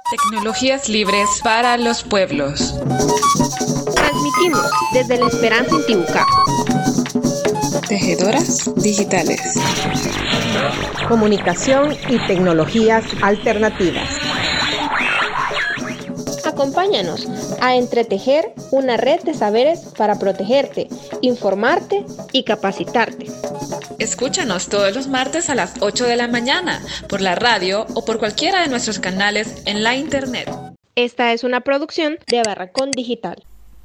Tecnologías libres para los pueblos. Transmitimos desde La Esperanza en Tibucá. Tejedoras digitales. Comunicación y tecnologías alternativas. Acompáñanos a entretejer una red de saberes para protegerte, informarte y capacitarte. Escúchanos todos los martes a las 8 de la mañana por la radio o por cualquiera de nuestros canales en la internet. Esta es una producción de Barracón Digital.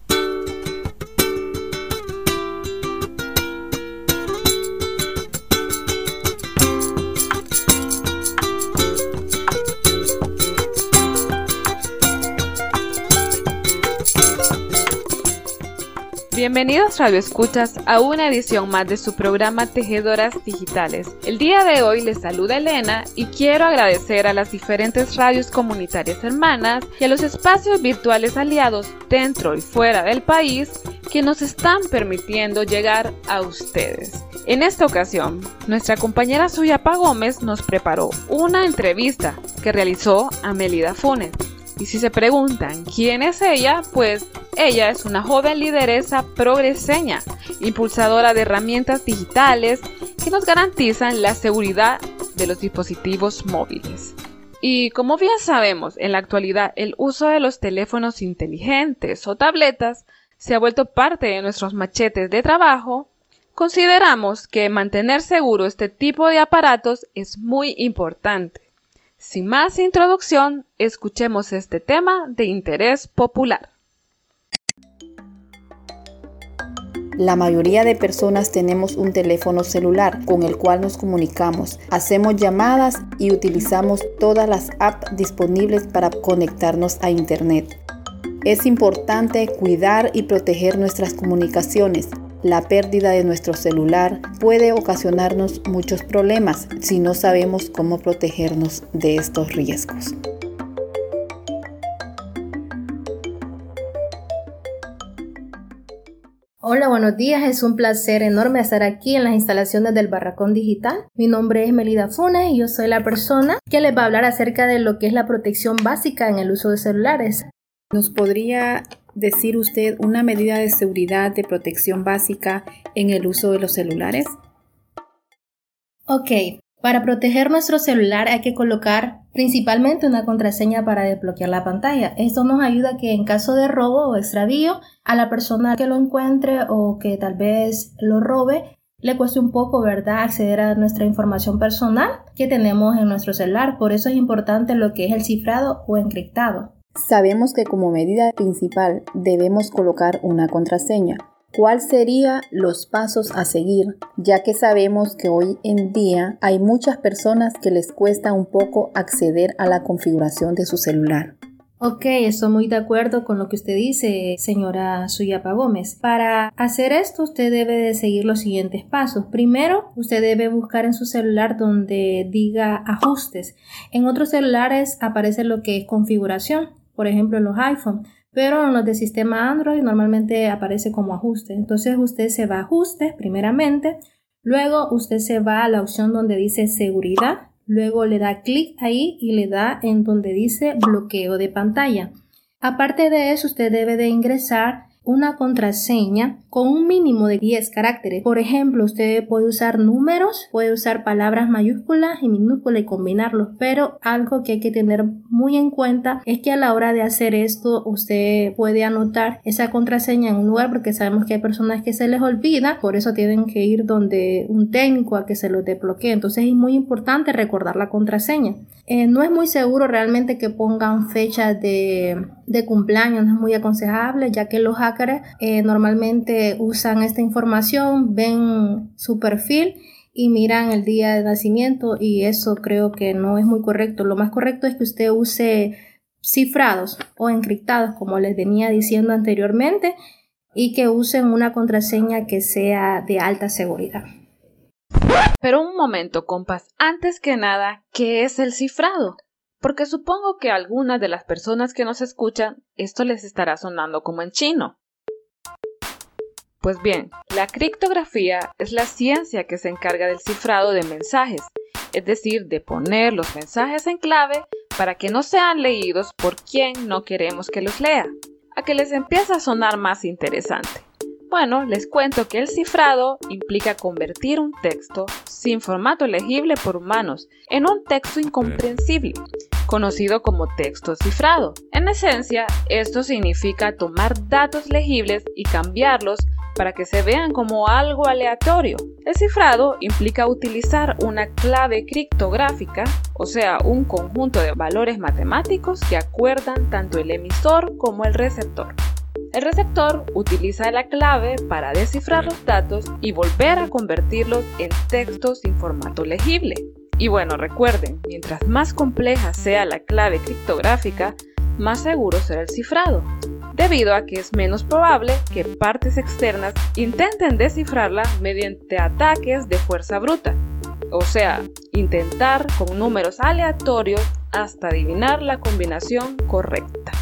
Bienvenidos radioescuchas a una edición más de su programa Tejedoras Digitales. El día de hoy les saluda Elena y quiero agradecer a las diferentes radios comunitarias hermanas y a los espacios virtuales aliados dentro y fuera del país que nos están permitiendo llegar a ustedes. En esta ocasión, nuestra compañera Suyapa Gómez nos preparó una entrevista que realizó a Melida Funes. Y si se preguntan quién es ella, pues ella es una joven lideresa progreseña, impulsadora de herramientas digitales que nos garantizan la seguridad de los dispositivos móviles. Y como bien sabemos, en la actualidad el uso de los teléfonos inteligentes o tabletas se ha vuelto parte de nuestros machetes de trabajo. Consideramos que mantener seguro este tipo de aparatos es muy importante. Sin más introducción, escuchemos este tema de interés popular. La mayoría de personas tenemos un teléfono celular con el cual nos comunicamos, hacemos llamadas y utilizamos todas las apps disponibles para conectarnos a Internet. Es importante cuidar y proteger nuestras comunicaciones. La pérdida de nuestro celular puede ocasionarnos muchos problemas si no sabemos cómo protegernos de estos riesgos. Hola, buenos días. Es un placer enorme estar aquí en las instalaciones del Barracón Digital. Mi nombre es Melida Funes y yo soy la persona que les va a hablar acerca de lo que es la protección básica en el uso de celulares. ¿Nos podría decir usted una medida de seguridad de protección básica en el uso de los celulares? Ok, para proteger nuestro celular hay que colocar principalmente una contraseña para desbloquear la pantalla. Esto nos ayuda a que en caso de robo o extravío, a la persona que lo encuentre o que tal vez lo robe, le cueste un poco, ¿verdad?, acceder a nuestra información personal que tenemos en nuestro celular. Por eso es importante lo que es el cifrado o encriptado. Sabemos que como medida principal debemos colocar una contraseña. ¿Cuáles serían los pasos a seguir? Ya que sabemos que hoy en día hay muchas personas que les cuesta un poco acceder a la configuración de su celular. Ok, estoy muy de acuerdo con lo que usted dice, señora Suyapa Gómez. Para hacer esto, usted debe de seguir los siguientes pasos. Primero, usted debe buscar en su celular donde diga ajustes. En otros celulares aparece lo que es configuración, por ejemplo en los iPhone, pero en los de sistema Android normalmente aparece como ajuste. Entonces usted se va a ajustes primeramente, luego usted se va a la opción donde dice seguridad. Luego le da clic ahí y le da en donde dice bloqueo de pantalla. Aparte de eso, usted debe de ingresar una contraseña con un mínimo de 10 caracteres. Por ejemplo, usted puede usar números, puede usar palabras mayúsculas y minúsculas y combinarlos, pero algo que hay que tener muy en cuenta es que a la hora de hacer esto, usted puede anotar esa contraseña en un lugar porque sabemos que hay personas que se les olvida, por eso tienen que ir donde un técnico a que se los desbloquee. Entonces es muy importante recordar la contraseña. No es muy seguro realmente que pongan fechas de cumpleaños, no es muy aconsejable, ya que los hackers normalmente usan esta información, ven su perfil y miran el día de nacimiento, y eso creo que no es muy correcto. Lo más correcto es que usted use cifrados o encriptados, como les venía diciendo anteriormente, y que usen una contraseña que sea de alta seguridad. Pero un momento, compas, antes que nada, ¿qué es el cifrado? Porque supongo que a algunas de las personas que nos escuchan esto les estará sonando como en chino. Pues bien, la criptografía es la ciencia que se encarga del cifrado de mensajes, es decir, de poner los mensajes en clave para que no sean leídos por quien no queremos que los lea, a que les empieza a sonar más interesante. Bueno, les cuento que el cifrado implica convertir un texto sin formato legible por humanos en un texto incomprensible, conocido como texto cifrado. En esencia, esto significa tomar datos legibles y cambiarlos para que se vean como algo aleatorio. El cifrado implica utilizar una clave criptográfica, o sea, un conjunto de valores matemáticos que acuerdan tanto el emisor como el receptor. El receptor utiliza la clave para descifrar los datos y volver a convertirlos en textos sin formato legible. Y bueno, recuerden, mientras más compleja sea la clave criptográfica, más seguro será el cifrado, debido a que es menos probable que partes externas intenten descifrarla mediante ataques de fuerza bruta, o sea, intentar con números aleatorios hasta adivinar la combinación correcta.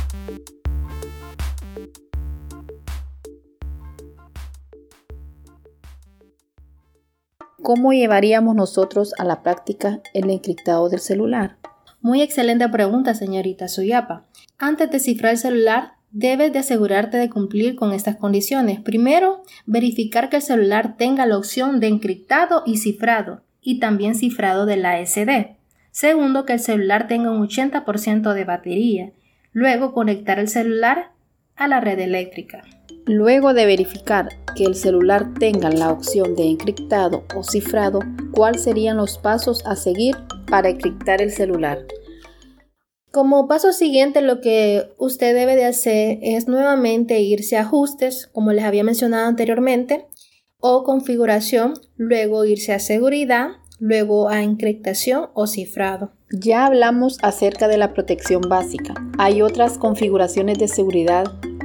¿Cómo llevaríamos nosotros a la práctica el encriptado del celular? Muy excelente pregunta, señorita Suyapa. Antes de cifrar el celular, debes de asegurarte de cumplir con estas condiciones. Primero, verificar que el celular tenga la opción de encriptado y cifrado, y también cifrado de la SD. Segundo, que el celular tenga un 80% de batería. Luego, conectar el celular a la red eléctrica. Luego de verificar que el celular tenga la opción de encriptado o cifrado, ¿cuáles serían los pasos a seguir para encriptar el celular? Como paso siguiente, lo que usted debe de hacer es nuevamente irse a ajustes, como les había mencionado anteriormente, o configuración, luego irse a seguridad, luego a encriptación o cifrado. Ya hablamos acerca de la protección básica. ¿Hay otras configuraciones de seguridad?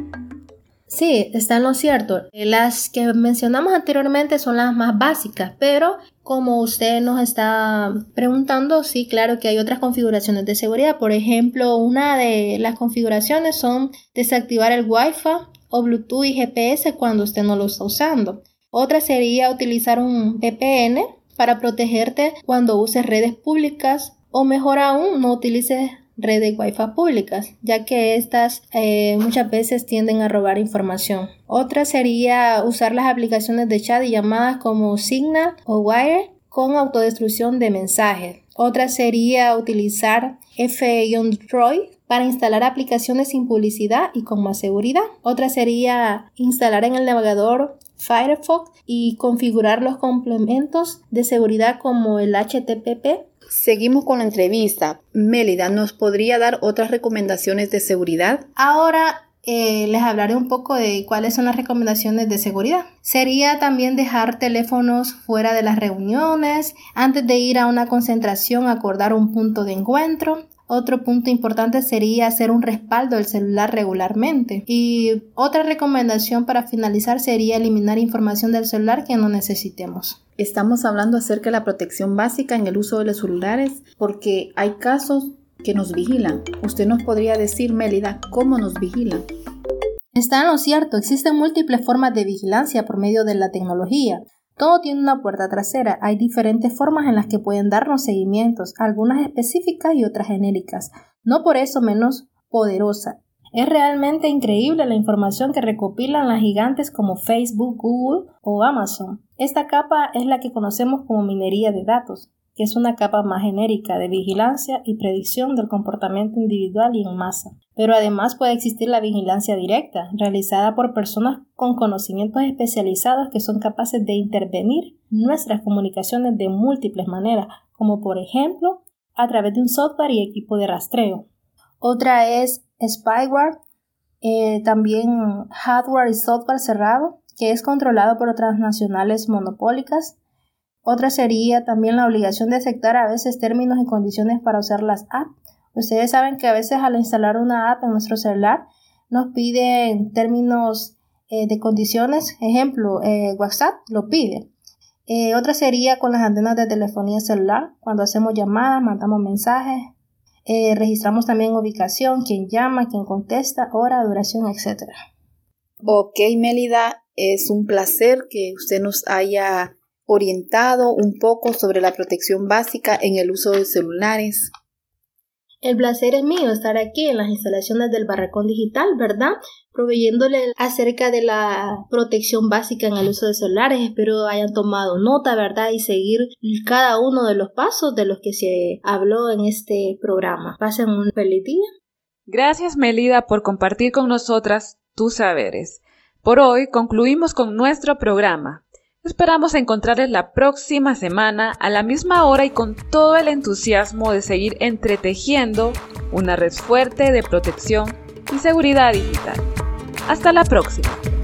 Sí, está en lo cierto. Las que mencionamos anteriormente son las más básicas, pero como usted nos está preguntando, sí, claro que hay otras configuraciones de seguridad. Por ejemplo, una de las configuraciones son desactivar el Wi-Fi o Bluetooth y GPS cuando usted no lo está usando. Otra sería utilizar un VPN para protegerte cuando uses redes públicas, o mejor aún, no utilices redes Wi-Fi públicas, ya que estas muchas veces tienden a robar información. Otra sería usar las aplicaciones de chat y llamadas como Signal o Wire con autodestrucción de mensajes. Otra sería utilizar F-Droid para instalar aplicaciones sin publicidad y con más seguridad. Otra sería instalar en el navegador Firefox y configurar los complementos de seguridad como el HTTP. Seguimos con la entrevista. Mélida, ¿nos podría dar otras recomendaciones de seguridad? Ahora les hablaré un poco de cuáles son las recomendaciones de seguridad. Sería también dejar teléfonos fuera de las reuniones, antes de ir a una concentración, acordar un punto de encuentro. Otro punto importante sería hacer un respaldo del celular regularmente. Y otra recomendación para finalizar sería eliminar información del celular que no necesitemos. Estamos hablando acerca de la protección básica en el uso de los celulares porque hay casos que nos vigilan. ¿Usted nos podría decir, Mélida, cómo nos vigilan? Está en lo cierto, existen múltiples formas de vigilancia por medio de la tecnología. Todo tiene una puerta trasera. Hay diferentes formas en las que pueden darnos seguimientos, algunas específicas y otras genéricas, no por eso menos poderosa. Es realmente increíble la información que recopilan las gigantes como Facebook, Google o Amazon. Esta capa es la que conocemos como minería de datos, que es una capa más genérica de vigilancia y predicción del comportamiento individual y en masa. Pero además puede existir la vigilancia directa, realizada por personas con conocimientos especializados que son capaces de intervenir nuestras comunicaciones de múltiples maneras, como por ejemplo a través de un software y equipo de rastreo. Otra es spyware, también hardware y software cerrado, que es controlado por transnacionales monopólicas. Otra sería también la obligación de aceptar a veces términos y condiciones para usar las apps. Ustedes saben que a veces al instalar una app en nuestro celular nos piden términos de condiciones. Ejemplo, WhatsApp lo pide. Otra sería con las antenas de telefonía celular. Cuando hacemos llamadas, mandamos mensajes. Registramos también ubicación, quién llama, quién contesta, hora, duración, etc. Ok, Mélida, es un placer que usted nos haya orientado un poco sobre la protección básica en el uso de celulares. El placer es mío estar aquí en las instalaciones del Barracón Digital, ¿verdad? Proveyéndole acerca de la protección básica en el uso de celulares. Espero hayan tomado nota, ¿verdad? Y seguir cada uno de los pasos de los que se habló en este programa. Pasen un feliz día. Gracias, Melida, por compartir con nosotras tus saberes. Por hoy concluimos con nuestro programa. Esperamos encontrarles la próxima semana a la misma hora y con todo el entusiasmo de seguir entretejiendo una red fuerte de protección y seguridad digital. Hasta la próxima.